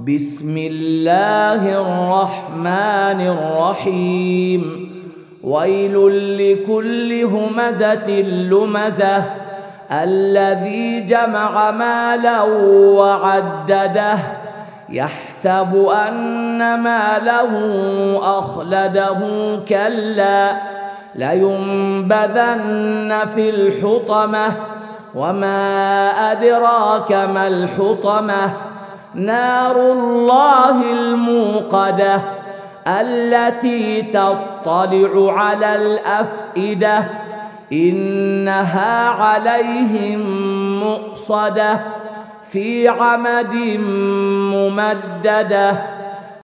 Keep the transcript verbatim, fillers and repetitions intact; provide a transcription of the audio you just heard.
بسم الله الرحمن الرحيم. ويل لكل همزة لمزة الذي جمع مالا وعدده يحسب أن ماله أخلده كلا لينبذن في الحطمة وما أدراك ما الحطمة نار الله الموقدة التي تطلع على الأفئدة إنها عليهم مؤصدة في عمد ممددة.